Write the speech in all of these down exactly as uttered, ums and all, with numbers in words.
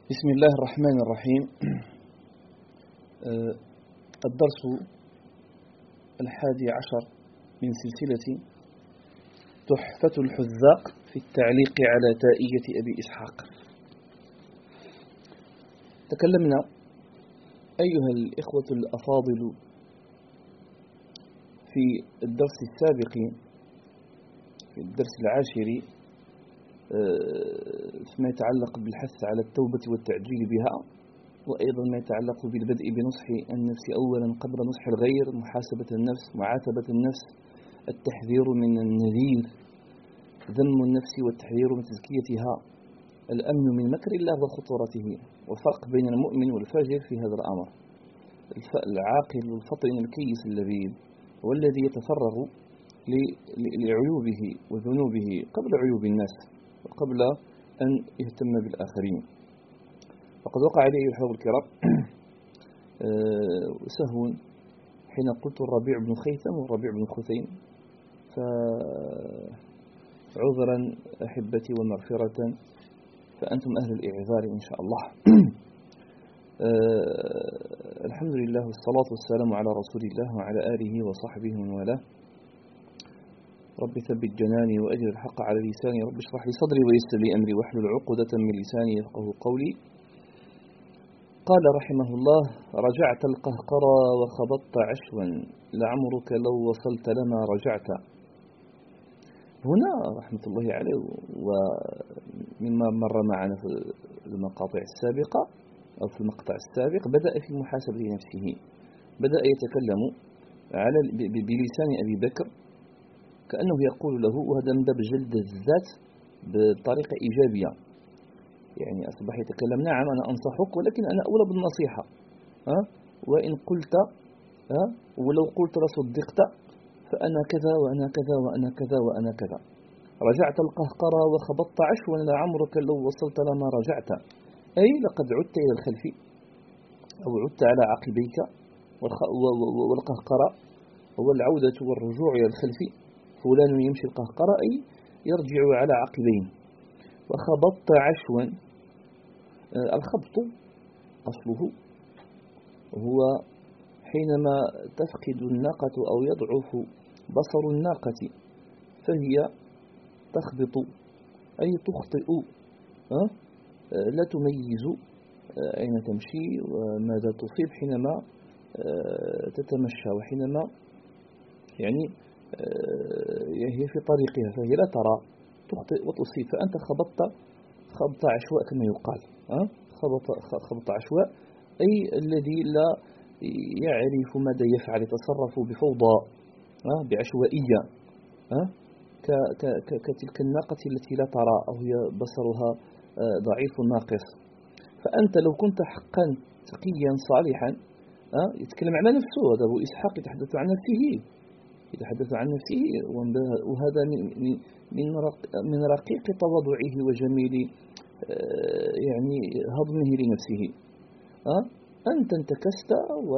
بسم الله الرحمن الرحيم. الدرس الحادي عشر من سلسلة تحفة الحذاق في التعليق على تائية أبي إسحاق. تكلمنا أيها الإخوة الأفاضل في الدرس السابق، في الدرس العاشر، فيما يتعلق بالحث على التوبة والتعجيل بها، وأيضا ما يتعلق بالبدء بنصح النفس أولا قبل نصح الغير، محاسبة النفس، معاتبة النفس، التحذير من النذير، ذم النفس والتحذير من تزكيتها، الأمن من مكر الله وخطورته، والفرق بين المؤمن والفاجر في هذا الأمر. العاقل الفطن الكيس اللبيب هو الذي يتفرغ لعيوبه وذنوبه قبل عيوب الناس وقبل أن يهتم بالآخرين. فقد وقع لي أيها الأحباب الكرام سهو حين قلت الربيع بن خيثم والربيع بن خثيم، فعذرا أحبتي ومغفرة، فأنتم أهل الإعذار إن شاء الله. الحمد لله والصلاة والسلام على رسول الله وعلى آله وصحبه ومن والاه. رب ثبت جناني وأجر الحق على لساني، رب اشرح لي صدري ويسر لي أمري واحلل عقدة من لساني يفقه قولي. قال رحمه الله: رجعت القهقرى وخبطت عشوا، لعمرك لو وصلت لما رجعت. هنا رحمة الله عليه ومما مر معنا في المقاطع السابقة أو في المقطع السابق، بدأ في محاسبة نفسه، بدأ يتكلم على بلسان أبي بكر كأنه يقول له، وهذا من باب جلد الذات بطريقة إيجابية، يعني أصبح يتكلم: نعم أنا أنصحك ولكن أنا أولى بالنصيحة، ها وإن قلت ها ولو قلت لصدقت، فأنا كذا وأنا كذا وأنا كذا وأنا كذا. رجعت القهقرى وخبطت عشوا، لعمرك لو وصلت لما رجعت، أي لقد عدت إلى الخلف أو عدت على عقبيك. والقهقرى هو العودة والرجوع إلى الخلف، فلان يمشي القهقرة أي يرجع على عقبين. وخبطت عشوا، الخبط أصله هو حينما تفقد الناقة أو يضعف بصر الناقة فهي تخبط أي تخطئ، لا تميز أين تمشي وماذا تصيب حينما تتمشى، وحينما يعني هي في طريقها فهي لا ترى، تخطئ وتصيب. فأنت خبطت خبط عشواء كما يقال، خبط خبط عشواء أي الذي لا يعرف ماذا يفعل، يتصرف بفوضى بعشوائية، كتلك الناقة التي لا ترى أو هي بصرها ضعيف ناقص. فأنت لو كنت حقا تقيا صالحا، يتكلم عن نفسه، هذا أبو إسحاق يتحدث عن نفسه يتحدث عن نفسه وهذا من من رقيق تواضعه وجميل يعني هضمه لنفسه. أنت انتكست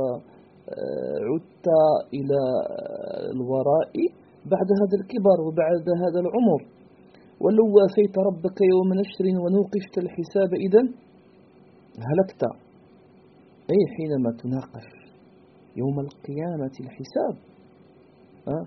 وعدت إلى الوراء بعد هذا الكبر وبعد هذا العمر، ولو وافيت ربك يوم نشر ونوقشت الحساب إذن هلكت، أي حينما تناقش يوم القيامة الحساب أه؟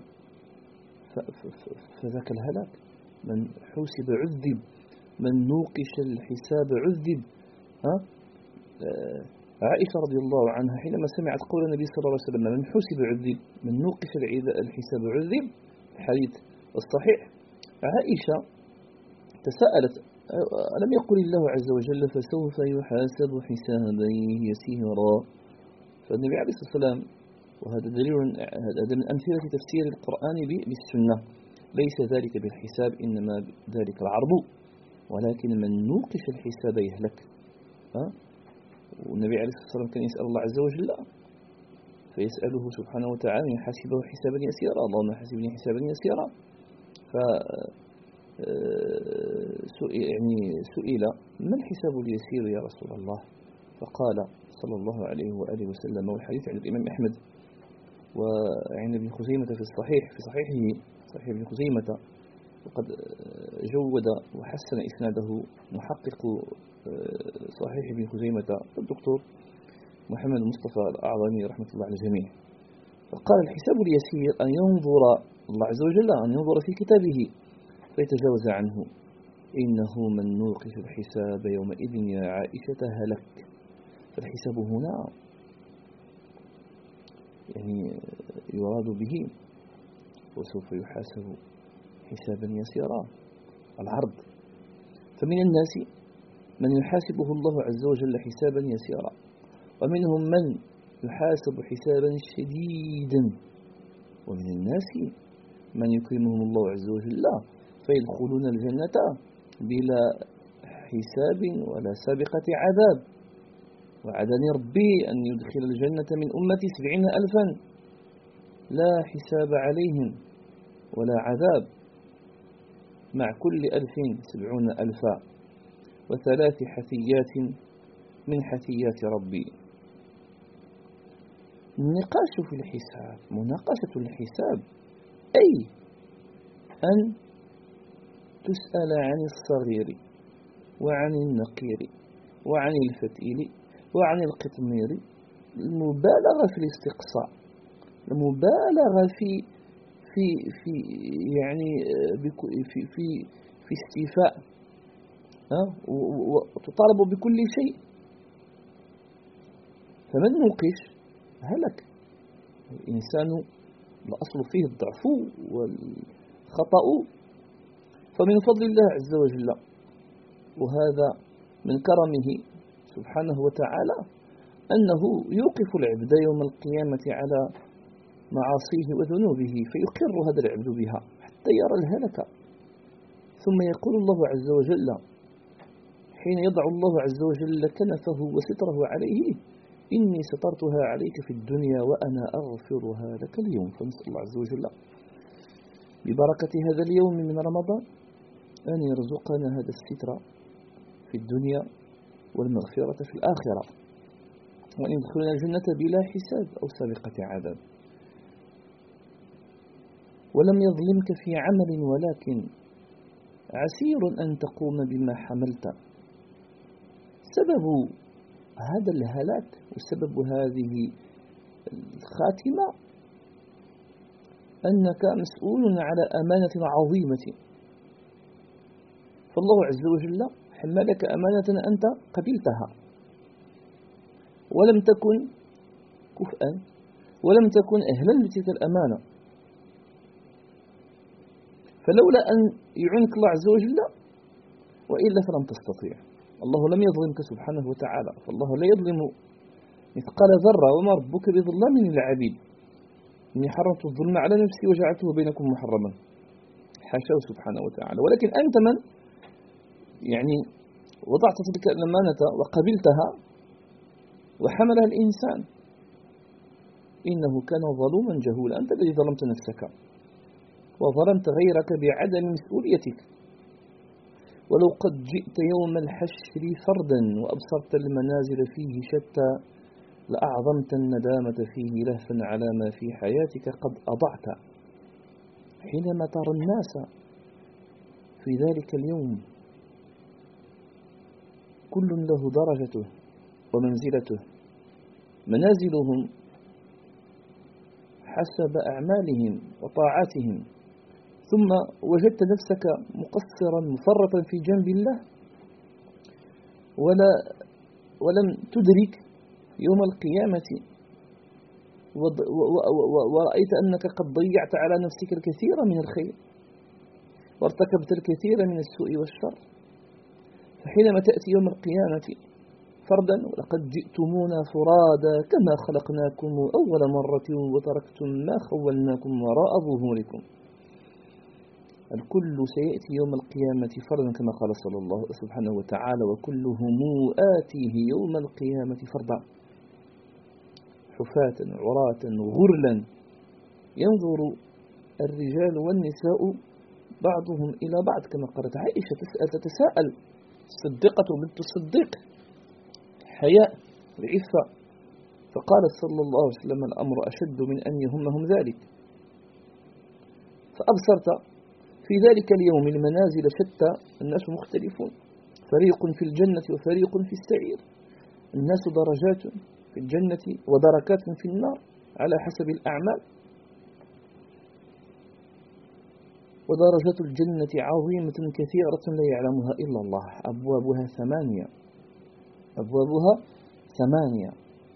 فذاك الهلاك. من حوسب عذب، من نوقش الحساب عذب. أه؟ آه عائشة رضي الله عنها حينما سمعت قول النبي صلى الله عليه وسلم: من حوسب عذب، من نوقش الحساب عذب، الحديث الصحيح، عائشة تساءلت: ألم يقل الله عز وجل فسوف يحاسب حسابا يسيرا؟ فالنبي عليه الصلاة والسلام، وهذا دليل، هذا من أمثلة تفسير القرآن بالسنة، ليس ذلك بالحساب إنما ذلك العرض، ولكن من نوقش الحساب يهلك. أه؟ والنبي عليه الصلاة والسلام كان يسأل الله عز وجل فيسأله سبحانه وتعالى أن يحاسبه حسابا يسيرا، اللهم حاسبني حسابا يسيرا. ف يعني سئل: ما الحساب اليسير يا رسول الله؟ فقال صلى الله عليه وآله وسلم، والحديث عند الإمام أحمد وعند ابن خزيمة في الصحيح في صحيحه صحيح ابن خزيمة، وقد جود وحسن إسناده محقق صحيح ابن خزيمة الدكتور محمد مصطفى الأعظمي رحمة الله على الجميع. فقال الحساب اليسير أن ينظر الله عز وجل أن ينظر في كتابه فيتجاوز عنه، إنه من نوقش الحساب يومئذ يا عائشة هلك. فالحساب هنا يعني يراد به وسوف يحاسب حسابا يسيرا العرض. فمن الناس من يحاسبه الله عز وجل حسابا يسيرا، ومنهم من يحاسب حسابا شديدا، ومن الناس من يكرمهم الله عز وجل فيدخلون الجنة بلا حساب ولا سابقة عذاب. وعدني ربي أن يدخل الجنة من أمتي سبعين ألفا لا حساب عليهم ولا عذاب، مع كل ألف سبعون ألفا وثلاث حثيات من حثيات ربي. النقاش في الحساب، مناقشة الحساب، أي أن تسأل عن الصغير وعن النقير وعن الفتيل وعن القطمير، المبالغة في الاستقصاء، المبالغة في في في يعني في في في استيفاء، وتطالب بكل شيء. فمن نوقش هلك. الإنسان الأصل فيه الضعف والخطأ. فمن فضل الله عز وجل وهذا من كرمه سبحانه وتعالى أنه يوقف العبد يوم القيامة على معاصيه وذنوبه فيقر هذا العبد بها حتى يرى الهلكة، ثم يقول الله عز وجل حين يضع الله عز وجل كنفه وستره عليه: إني سترتها عليك في الدنيا وأنا أغفرها لك اليوم. فنسأل الله عز وجل ببركة هذا اليوم من رمضان أن يرزقنا هذا الستر في الدنيا والمغفرة في الآخرة، وأن يدخلنا الجنة بلا حساب أو سابقة عذاب. ولم يظلمك في عمل، ولكن عسير أن تقوم بما حملت. سبب هذا الهلاك وسبب هذه الخاتمة أنك مسؤول على أمانة عظيمة، فالله عز وجل حملك أمانة أنت قبلتها ولم تكن كفءا ولم تكن أهلا لتلك الأمانة. فلولا أن يعينك الله عز وجل وإلا فلم تستطيع. الله لم يظلمك سبحانه وتعالى، فالله لا يظلم مثقال ذرة، وما ربك بظلام للعبيد. إني حرمت الظلم على نفسي وجعلته بينكم محرما، حاشاه سبحانه وتعالى. ولكن أنت من يعني وضعت تلك الأمانة وقبلتها وحملها الإنسان، إنه كان ظلوما جهولا. أنت الذي ظلمت نفسك وظلمت غيرك بعدم مسؤوليتك. ولو قد جئت يوم الحشر فردا وأبصرت المنازل فيه شتى لأعظمت الندامة فيه لهفا على ما في حياتك قد أضعت. حينما ترى الناس في ذلك اليوم كل له درجته ومنزلته، منازلهم حسب أعمالهم وطاعاتهم، ثم وجدت نفسك مقصرا مفرطا في جنب الله ولا ولم تدرك يوم القيامة، ورأيت أنك قد ضيعت على نفسك الكثير من الخير وارتكبت الكثير من السوء والشر. فحينما تأتي يوم القيامة فردا: ولقد جئتمونا فرادا كما خلقناكم أول مرة وتركتم ما خولناكم وراء ظهوركم. الكل سيأتي يوم القيامة فردا كما قال صلى الله سبحانه وتعالى: وكلهم آتيه يوم القيامة فردا حفاة عراة غرلا ينظر الرجال والنساء بعضهم إلى بعض، كما قالت عائشة تسأل تتساءل الصديقة بنت الصديق حياء العفة، فقالت صلى الله عليه وسلم: الأمر أشد من أن يهمهم ذلك. فأبصرت في ذلك اليوم المنازل شتى، الناس مختلفون، فريق في الجنة وفريق في السعير. الناس درجات في الجنة ودركات في النار على حسب الأعمال. ودرجات الجنة عظيمة كثيرة لا يعلمها إلا الله. أبوابها ثمانية أبوابها ثمانية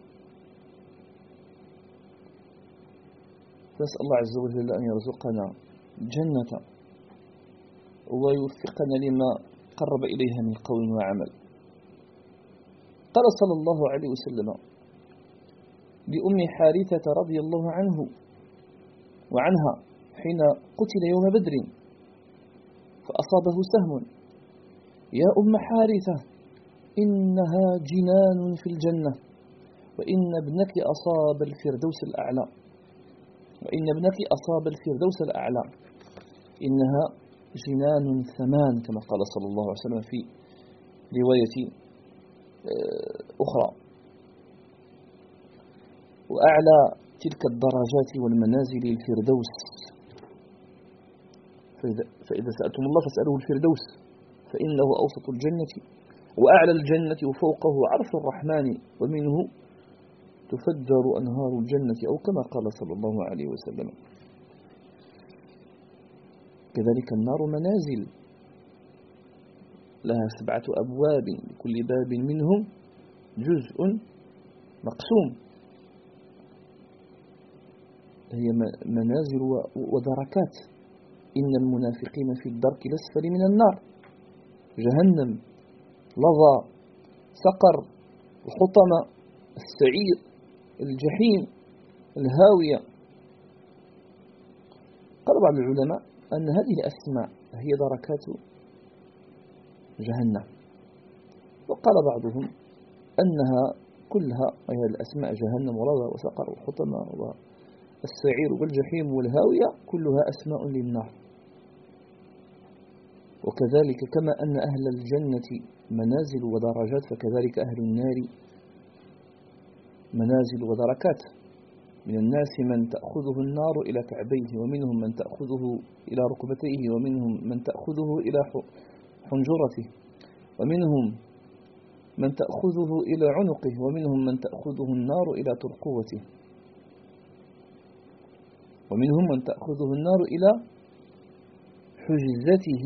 فنسأل الله عز وجل أن يرزقنا الجنة ويوفقنا لما قرب إليها من قول وعمل. قال صلى الله عليه وسلم لأم حارثة رضي الله عنه وعنها حين قتل يوم بدر فأصابه سهم: يا أم حارثة، إنها جنان في الجنة، وإن ابنك أصاب الفردوس الأعلى وإن ابنك أصاب الفردوس الأعلى إنها جنان ثمان، كما قال صلى الله عليه وسلم في رواية أخرى. وأعلى تلك الدرجات والمنازل الفردوس، فإذا سألتم الله فاسألوه الفردوس فإنه أوسط الجنة وأعلى الجنة وفوقه عرش الرحمن ومنه تفجر أنهار الجنة، أو كما قال صلى الله عليه وسلم. كذلك النار منازل لها سبعة أبواب، لكل باب منهم جزء مقسوم. هي منازل ودركات. إن المنافقين في الدرك الأسفل من النار، جهنم، لظى، سقر، الحطمة، السعير، الجحيم، الهاوية. قال بعض العلماء أن هذه الأسماء هي دركات جهنم، وقال بعضهم أنها كلها هي الأسماء جهنم ولظى وسقر والحطمة والسعير والجحيم والهاوية كلها أسماء للنار. وكذلك كما أن أهل الجنة منازل ودرجات فكذلك أهل النار منازل ودركات. من الناس من تأخذه النار إلى كعبيه، ومنهم من تأخذه إلى ركبتيه، ومنهم من تأخذه إلى حنجرته، ومنهم من تأخذه إلى عنقه، ومنهم من تأخذه النار إلى ترقوته، ومنهم من تأخذه النار إلى حجزته،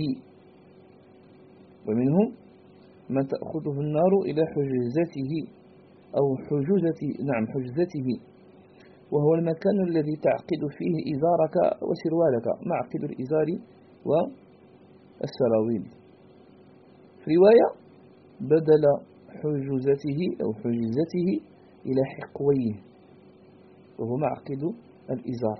ومنهم من تأخذه النار إلى حجزته أو حجزته نعم حجزته، وهو المكان الذي تعقد فيه إزارك وسروالك، معقد الإزار والسراويل. في رواية بدل حجزته أو حجزته إلى حقويه، وهو معقد الإزار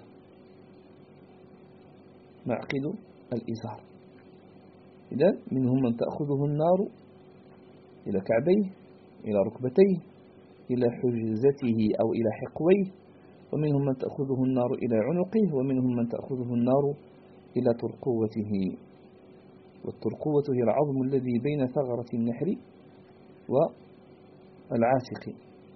معقد الإزار. إذن منهم من تأخذه النار إلى كعبيه، إلى ركبتيه، إلى حجزته أو إلى حقويه، ومنهم من تأخذه النار إلى عنقه، ومنهم من تأخذه النار إلى ترقوته. والترقوة هي العظم الذي بين ثغرة النحر والعاتق.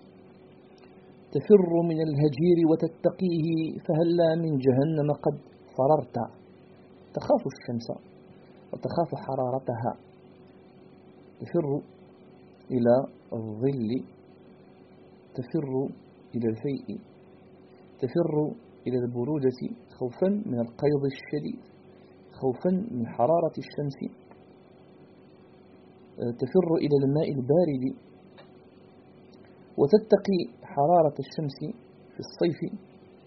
تفر من الهجير وتتقيه، فهلا من جهنم قد فررت. تخاف الشمس وتخاف حرارتها، تفر إلى الظل، تفر إلى الفيء، تفر إلى البرودة خوفا من القيض الشديد، خوفا من حرارة الشمس، تفر إلى الماء البارد، وتتقي حرارة الشمس في الصيف.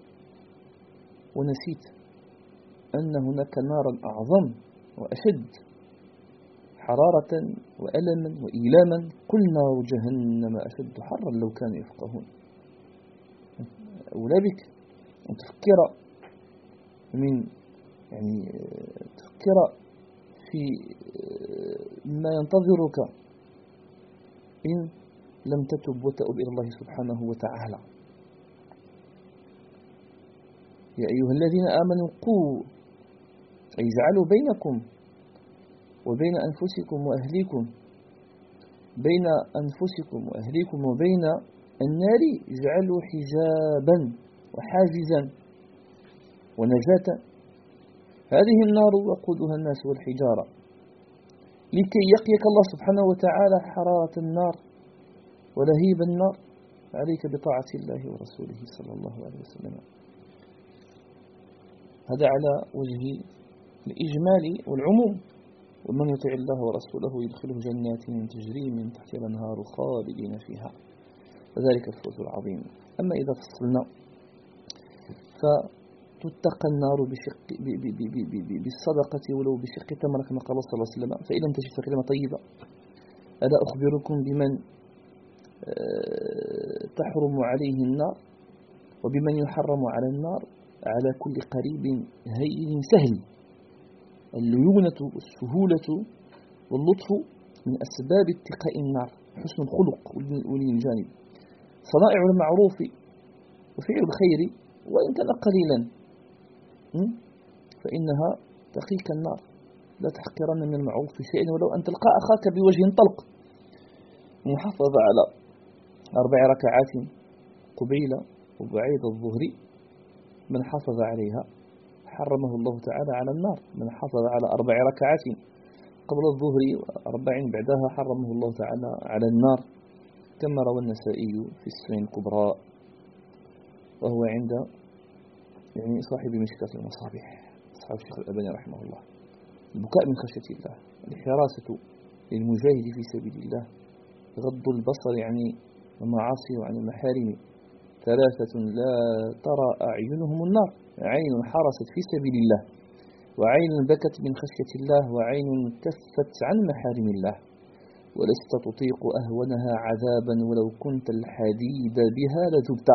ونسيت أن هناك نارا أعظم وأشد حرارة وألما وإيلاما، قل نار جهنم أشد حرا لو كانوا يفقهون. أولى بك أن تفكر من يعني تفكر في ما ينتظرك إن لم تتب وتأب إلى الله سبحانه وتعالى. يا أيها الذين آمنوا قوا، أي اجعلوا بينكم وبين أنفسكم وأهليكم بين أنفسكم وأهليكم وبين النار اجعلوا حجابا وحاجزا ونجاة، هذه النار وقودها الناس والحجارة. لكي يقيك الله سبحانه وتعالى حرارة النار ولهيب النار عليك بطاعة الله ورسوله صلى الله عليه وسلم. هذا على وجه الإجمال والعموم. ومن يطع الله ورسوله يدخله جنات تجري من تحتها الأنهار خالدين فيها وذلك الفوز العظيم. أما إذا فصلنا فتتقى النار بشق بالصدقة ولو بشق تمرة كما قال صلى الله عليه وسلم. فإن لم تجد فكلمة طيبة. ألا أخبركم بمن تحرم عليه النار وبمن يحرم على النار؟ على كل قريب هين سهل. الليونة والسهولة واللطف من أسباب اتقاء النار، حسن الخلق ولين الجانب، صنائع المعروف وفعل الخير وإن كان قليلا فإنها تقيك النار. لا تحقرن من المعروف شيئا ولو أن تلقى أخاك بوجه طلق. محافظة على أربع ركعات قبيل وبعيد الظهر من حافظ عليها حرمه الله تعالى على النار. من حافظ على أربع ركعات قبل الظهر وأربع بعدها حرمه الله تعالى على النار، كما روى النسائي في السنن الكبرى وهو عند يعني صاحب مشكاة المصابيح أصحاب الشيخ الألباني رحمه الله. البكاء من خشية الله، الحراسة للمجاهد في سبيل الله، غض البصر يعني المعاصي وعن المحارم. ثلاثة لا ترى أعينهم النار: عين حرست في سبيل الله، وعين بكت من خشية الله، وعين كفت عن محارم الله، ولست تطيق أهونها عذابا ولو كنت الحديد بها لذبت.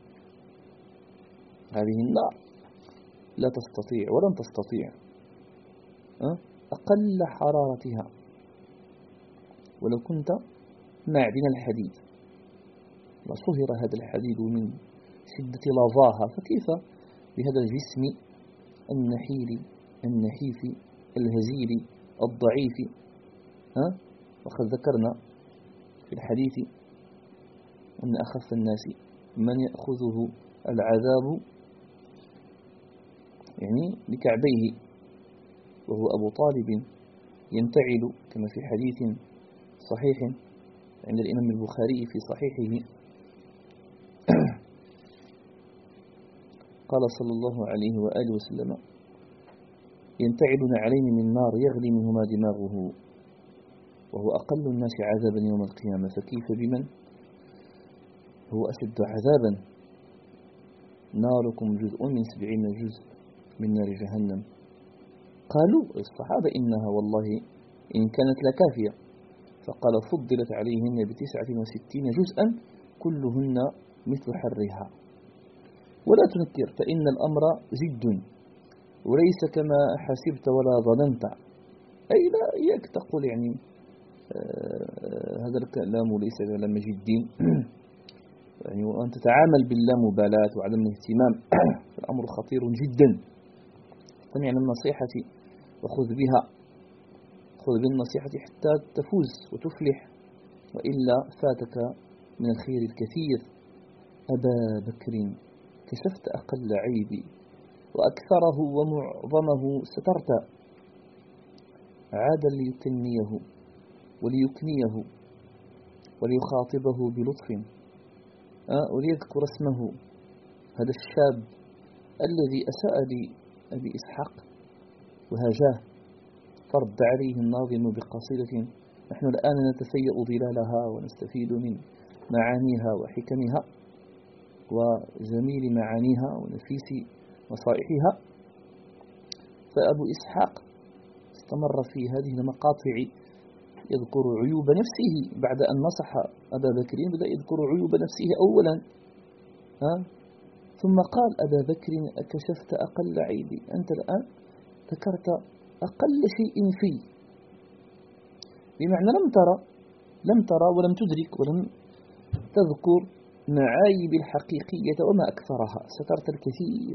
هذه النار لا تستطيع ولن تستطيع أقل حرارتها ولو كنت معدن الحديد. وصهر هذا الحديد من شدة لظاها، فكيف بهذا الجسم النحيل النحيف الهزيل الضعيف؟ ها؟ وقد ذكرنا في الحديث أن أخف الناس من يأخذه العذاب يعني بكعبيه وهو أبو طالب ينتعل كما في حديث صحيح عند الإمام البخاري في صحيحه قال صلى الله عليه وآله وسلم: ينتعلون عليه من نار يغلي منهما دماغه وهو أقل الناس عذابا يوم القيامة، فكيف بمن هو أشد عذابا؟ ناركم جزء من سبعين جزء من نار جهنم. قالوا الصحابة: إنها والله إن كانت لكافية. فقال: فضلت عليهن بتسعة وستين جزءا كلهن مثل حرها. ولا تنكر فإن الأمر جد وليس كما حسبت ولا ظننت. أي لا إياك تقول يعني آه هذا الكلام ليس كلام جد يعني وأن تتعامل باللامبالاة وعدم الاهتمام. الأمر خطير جدا. استمع للنصيحة وخذ بها، خذ بالنصيحة حتى تفوز وتفلح، وإلا فاتك من الخير الكثير. أبا بكر كشفت أقل عيبي وأكثره ومعظمه سترت. عاد ليكنيه وليكنيه وليخاطبه بلطف أه وليذكر اسمه. هذا الشاب الذي أساء لأبي إسحاق وهجاه، فرد عليه الناظم بقصيدة نحن الآن نتفيأ ظلالها ونستفيد من معانيها وحكمها وجميل معانيها ونفيس نصائحها. فأبو إسحاق استمر في هذه المقاطع يذكر عيوب نفسه بعد أن نصح أبا بكر، بدأ يذكر عيوب نفسه أولا ها؟ ثم قال: أبا بكر أكشفت أقل عيبي. أنت الآن ذكرت أقل شيء فيه، بمعنى لم ترى لم ترى ولم تدرك ولم تذكر معايب الحقيقية وما أكثرها، سترت الكثير.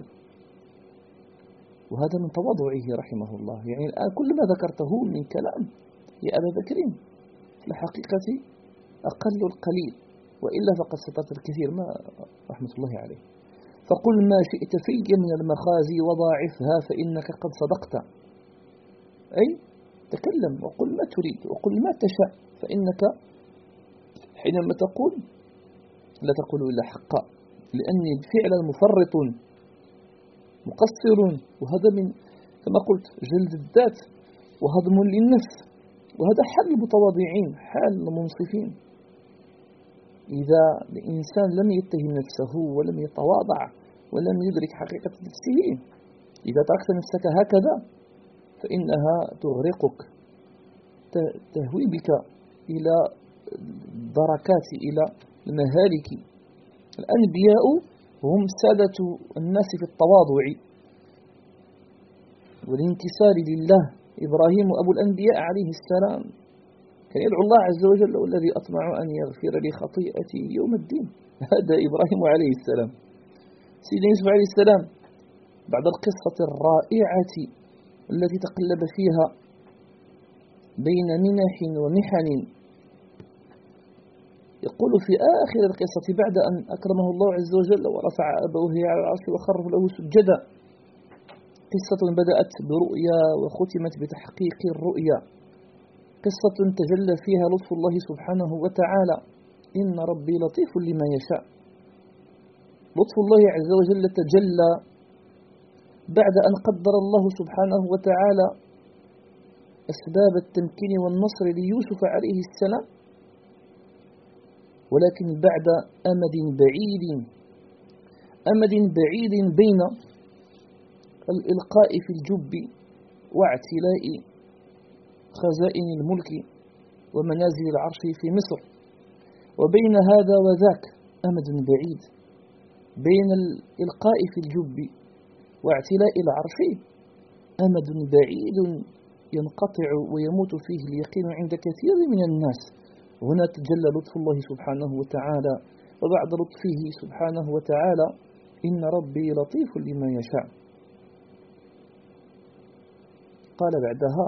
وهذا من تواضعه رحمه الله. يعني الآن كل ما ذكرته من كلام يا أبا بكر في الحقيقة أقل القليل، وإلا فقد سترت الكثير ما رحمة الله عليه. فقل ما شئت في من المخازي وضاعفها فإنك قد صدقت. أي تكلم وقل ما تريد وقل ما تشاء، فإنك حينما تقول لا تقول إلا حقا، لأني فعلا مفرط مقصر، وهذا من كما قلت جلد الذات وهضم للنفس، وهذا حال المتواضعين، حال المنصفين. إذا الإنسان لم يتهم نفسه ولم يتواضع ولم يدرك حقيقة نفسه، إذا تركت نفسك هكذا فإنها تغرقك، تهوي بك إلى الدركات، إلى المهالك. الأنبياء هم سادة الناس في التواضع والانكسار لله. إبراهيم أبو الأنبياء عليه السلام كان يدعو الله عز وجل: الذي أطمع أن يغفر لي خطيئتي يوم الدين. هذا إبراهيم عليه السلام. سيدنا يوسف عليه السلام بعد القصة الرائعة التي تقلب فيها بين منح ومحن، يقول في آخر القصة بعد أن أكرمه الله عز وجل ورفع أبوه على العرش وخروا له سجدا: قصة بدأت برؤيا وختمت بتحقيق الرؤيا، قصة تجلى فيها لطف الله سبحانه وتعالى. إن ربي لطيف لما يشاء. لطف الله عز وجل تجلى بعد أن قدر الله سبحانه وتعالى أسباب التمكين والنصر ليوسف عليه السلام، ولكن بعد أمد بعيد أمد بعيد بين الإلقاء في الجب واعتلاء خزائن الملك ومنازل العرش في مصر، وبين هذا وذاك أمد بعيد بين الإلقاء في الجب واعتلاء العرش، أمد بعيد ينقطع ويموت فيه اليقين عند كثير من الناس. هنا تجلى لطف الله سبحانه وتعالى، وبعد لطفه سبحانه وتعالى إن ربي لطيف لما يشاء. قال بعدها: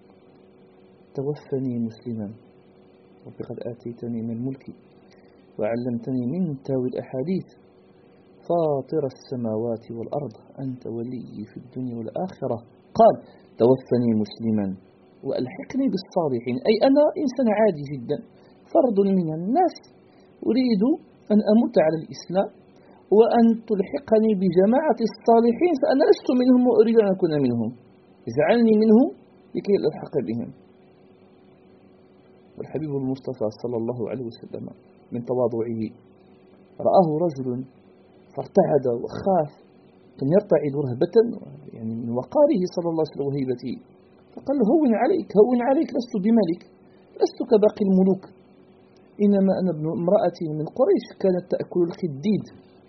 توفني مسلما رب قد آتيتني من الملك وعلمتني من تاويل الأحاديث فاطر السماوات والأرض أنت ولي في الدنيا والآخرة. قال: توفني مسلما وألحقني بالصالحين. أي أنا إنسان عادي جدا، فرد من الناس، أريد أن أموت على الإسلام وأن تلحقني بجماعة الصالحين، فأنا لست منهم وأريد أن أكون منهم، اجعلني منهم لكي ألحق بهم. والحبيب المصطفى صلى الله عليه وسلم من تواضعه رآه رجل فارتعد وخاف، كان يرتعد رهبة يعني من وقاره صلى الله عليه وسلم وهيبته، فقال له: هون عليك هون عليك، لست بملك، لست كباقي الملوك، إنما أنا ابن امرأة من قريش كانت تأكل القديد،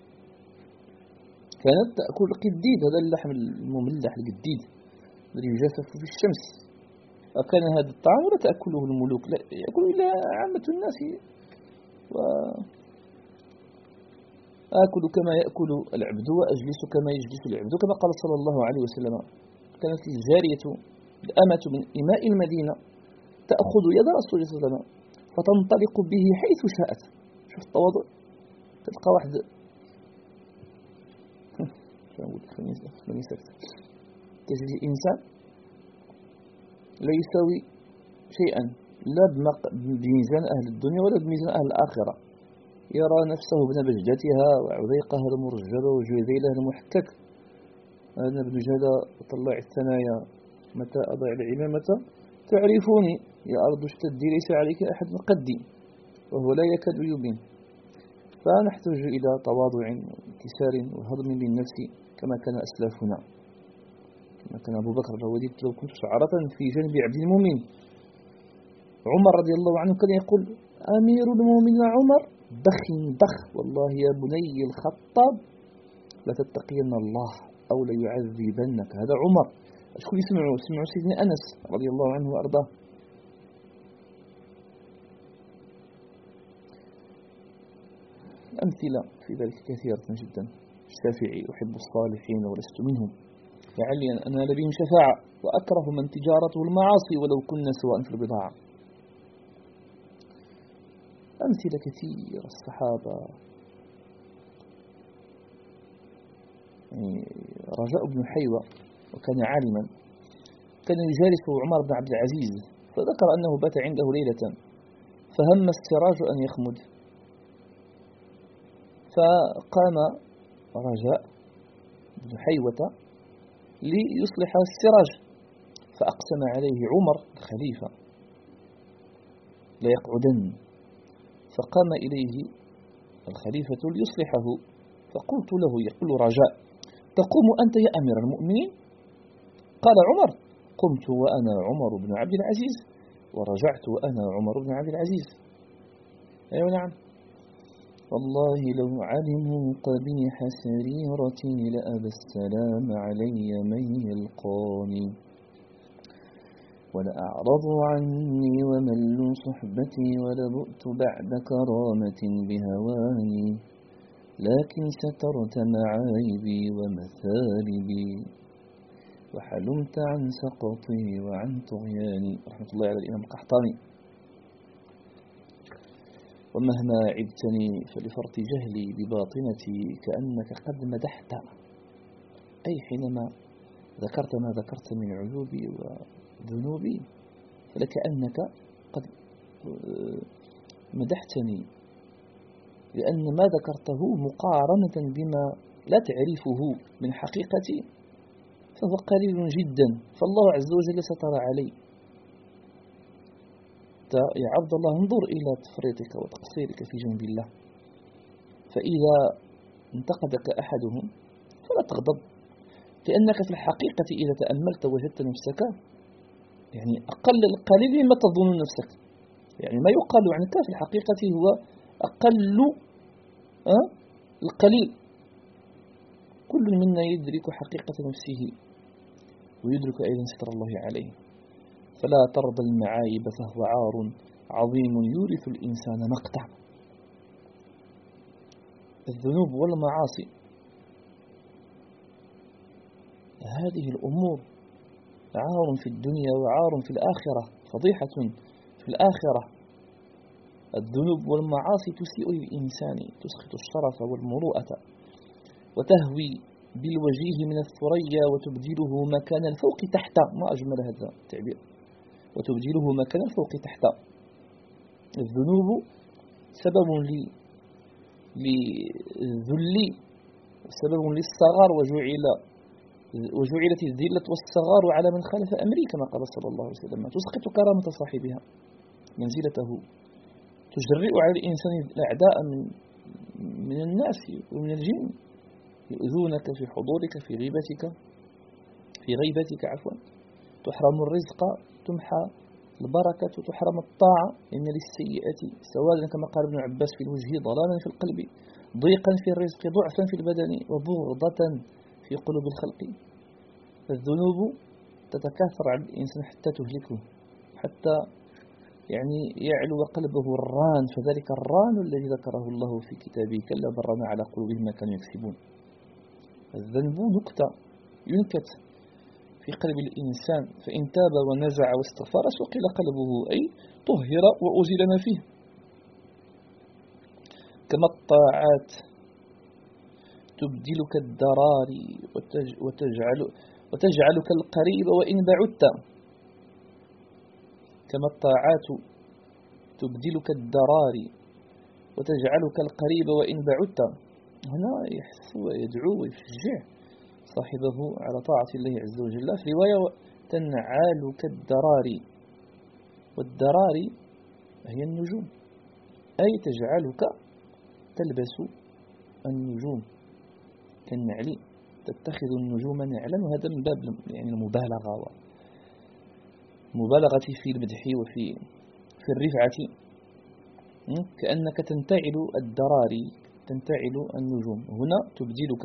كانت تأكل القديد، هذا اللحم المملح القديد الذي يجفف في الشمس. وكان هذا الطعام لا تأكله الملوك، لا يأكل إلا عامة الناس. وآكل كما يأكل العبد وأجلس كما يجلس العبد، كما قال صلى الله عليه وسلم. كانت الجارية الأمة من إماء المدينة تأخذ يد رسول الله صلى الله عليه وسلم فتنطلق به حيث شاءت. شوف التواضع، تلقى واحد خليني ساكت، تجد الإنسان لا يساوي شيئا لا بميزان أهل الدنيا ولا بميزان أهل الآخرة، يرى نفسه ابن بجدتها وعذيقها المرجبة وجذيلها المحكك. أنا ابن جهدة طلع الثنايا متى أضع العمامة تعرفوني، يا أرض اشتدي ليس عليك أحد مقدي، وهو لا يكاد يبين. فنحتاج إلى تواضع وانكسار وهضم للنفس كما كان أسلافنا، كما كان أبو بكر: وددت لو كنت شعرة في جنب عبد المؤمن. عمر رضي الله عنه كان يقول: أمير المؤمنين عمر بخ بخ، والله يا بني الخطاب لا تتقين الله أو لا يعذبنك. هذا عمر. شكون يسمعوا؟ سمعوا سيدنا أنس رضي الله عنه وأرضاه. الأمثلة في ذلك كثيرة جدا. الشافعي: أحب الصالحين ولست منهم، لعلي أن أنال بهم شفاعة، وأكره من تجارته المعاصي ولو كنا سواء في البضاعة. أمثلة كثيرة. الصحابة يعني رجاء بن حيوة، وكان عالما، كان يجالس عمر بن عبد العزيز، فذكر أنه بات عنده ليلة فهم السراج أن يخمد، فقام رجاء بن حيوة ليصلح السراج، فأقسم عليه عمر الخليفة لا يقعدن، فقام إليه الخليفة ليصلحه، فقلت له، يقول رجاء: تقوم أنت يا أمير المؤمنين؟ قال عمر: قمت وأنا عمر بن عبد العزيز، ورجعت وأنا عمر بن عبد العزيز. أيوة نعم. والله لو علموا قبيح سريرتي لأبى السلام علي من يلقاني، ولأعرضوا عني وملوا صحبتي، ولبؤت بعد كرامة بهواني، لكن سترت معايبي ومثالبي، وحلمت عن سقطي وعن طغياني. رحمة الله على الإمام القحطاني. ومهما عبتني فلفرط جهلي بباطنتي كأنك قد مدحت، أي حينما ذكرت ما ذكرت من عيوبي وذنوبي فلكأنك قد مدحتني، لأن ما ذكرته مقارنة بما لا تعرفه من حقيقتي فهو قليل جدا، فالله عز وجل ستر علي. يا عبد الله، انظر إلى تفريطك وتقصيرك في جنب الله، فإذا انتقدك أحدهم فلا تغضب، لأنك في الحقيقة إذا تأملت وجدت نفسك يعني أقل القليل مما تظن نفسك، يعني ما يقال عنك في الحقيقة هو أقل أه؟ القليل. كل منا يدرك حقيقة نفسه ويدرك أيضا ستر الله عليه، فلا ترضى المعايب فهو عار عظيم يورث الإنسان مقتا. الذنوب والمعاصي هذه الأمور عار في الدنيا وعار في الآخرة، فضيحة في الآخرة. الذنوب والمعاصي تسيء للإنسان، تسقط الشرف والمروءة، وتهوي بالوجيه من الثريا وتبدله مكان الفوق تحت. ما أجمل هذا التعبير، وتبدله مكان الفوق تحت. الذنوب سبب للذل، سبب للصغار، وجعل وجعلت الذلة والصغار على من خالف أمري كما قال صلى الله عليه وسلم. تسقط كرامة صاحبها، منزلته، تجرئ على الإنسان الأعداء من من الناس ومن الجن، يؤذونك في حضورك، في غيبتك في غيبتك عفوا، تحرم الرزق، تمحى البركة، تحرم الطاعة، إن للسيئة سوادا كما قال ابن عباس في الوجه ضلالا في القلب، ضيقا في الرزق، ضعفا في البدن، وبغضة في قلوب الخلق. الذنوب تتكاثر على الإنسان حتى تهلكه، حتى يعني يعلو قلبه الران، فذلك الران الذي ذكره الله في كتابه: كلا برنا على قلوبهم ما كانوا يكسبون. الذنب نكتة ينكت في قلب الإنسان، فإن تاب ونزع واستغفر سقل قلبه، أي طهر وأزيل ما فيه. كما الطاعات تبدلك الدراري وتجعل وتجعلك القريب وإن بعدت. كما الطاعات تبدلك الدراري وتجعلك القريب وإن بعدت. هنا يحث ويدعو ويشجع صاحبه على طاعة الله عز وجل. في رواية: تنعالك الدراري، والدراري هي النجوم، أي تجعلك تلبس النجوم كالنعل، تتخذ النجوم نعلا. وهذا من باب يعني المبالغة مبالغة في المدح وفي في الرفعة، كأنك تنتعل الدراري، تنتعل النجوم. هنا تبدلك.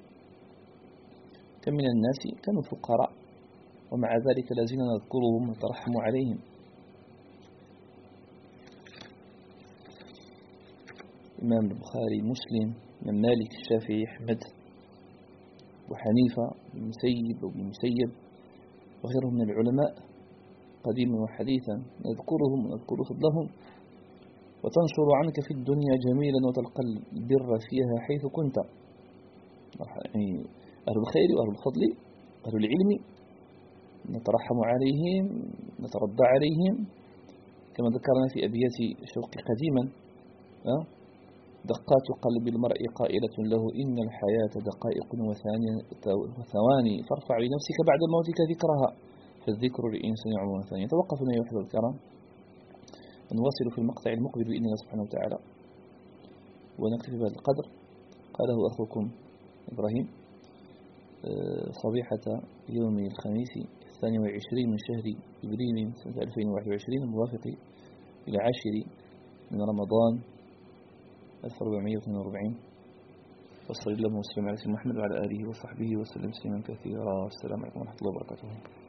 كم من الناس كانوا فقراء ومع ذلك لازلنا نذكرهم ونترحم عليهم. الإمام البخاري، مسلم، من مالك، الشافعي، أحمد، وحنيفة، المسيب والمسيب وغيرهم من العلماء قديما وحديثا، نذكرهم ونذكر فضلهم. وتنشر عنك في الدنيا جميلا وتلقى البر فيها حيث كنت. يعني أهل الخير وأهل الفضل أهل العلم نترحم عليهم نترضى عليهم كما ذكرنا في أبيات شوقي قديما. دقات قلب المرء قائلة له إن الحياة دقائق وثواني فارفع لنفسك بعد موتك ذكرها فالذكر للإنسان عمر ثاني. توقفنا يا أحباب الكرام، نواصل في المقطع المقبل بإذن الله سبحانه وتعالى ونكتفي بهذا القدر. قاله أخوكم إبراهيم صبيحة يوم الخميس الثاني والعشرين من شهر إبريل سنة ألفين وواحد وعشرين الموافق إلى عاشر من رمضان ألف وأربعمائة واثنين وأربعين. وصلى الله وسلم على سيدنا محمد وعلى آله وصحبه وسلم تسليما كثيرا. والسلام عليكم ورحمة الله وبركاته.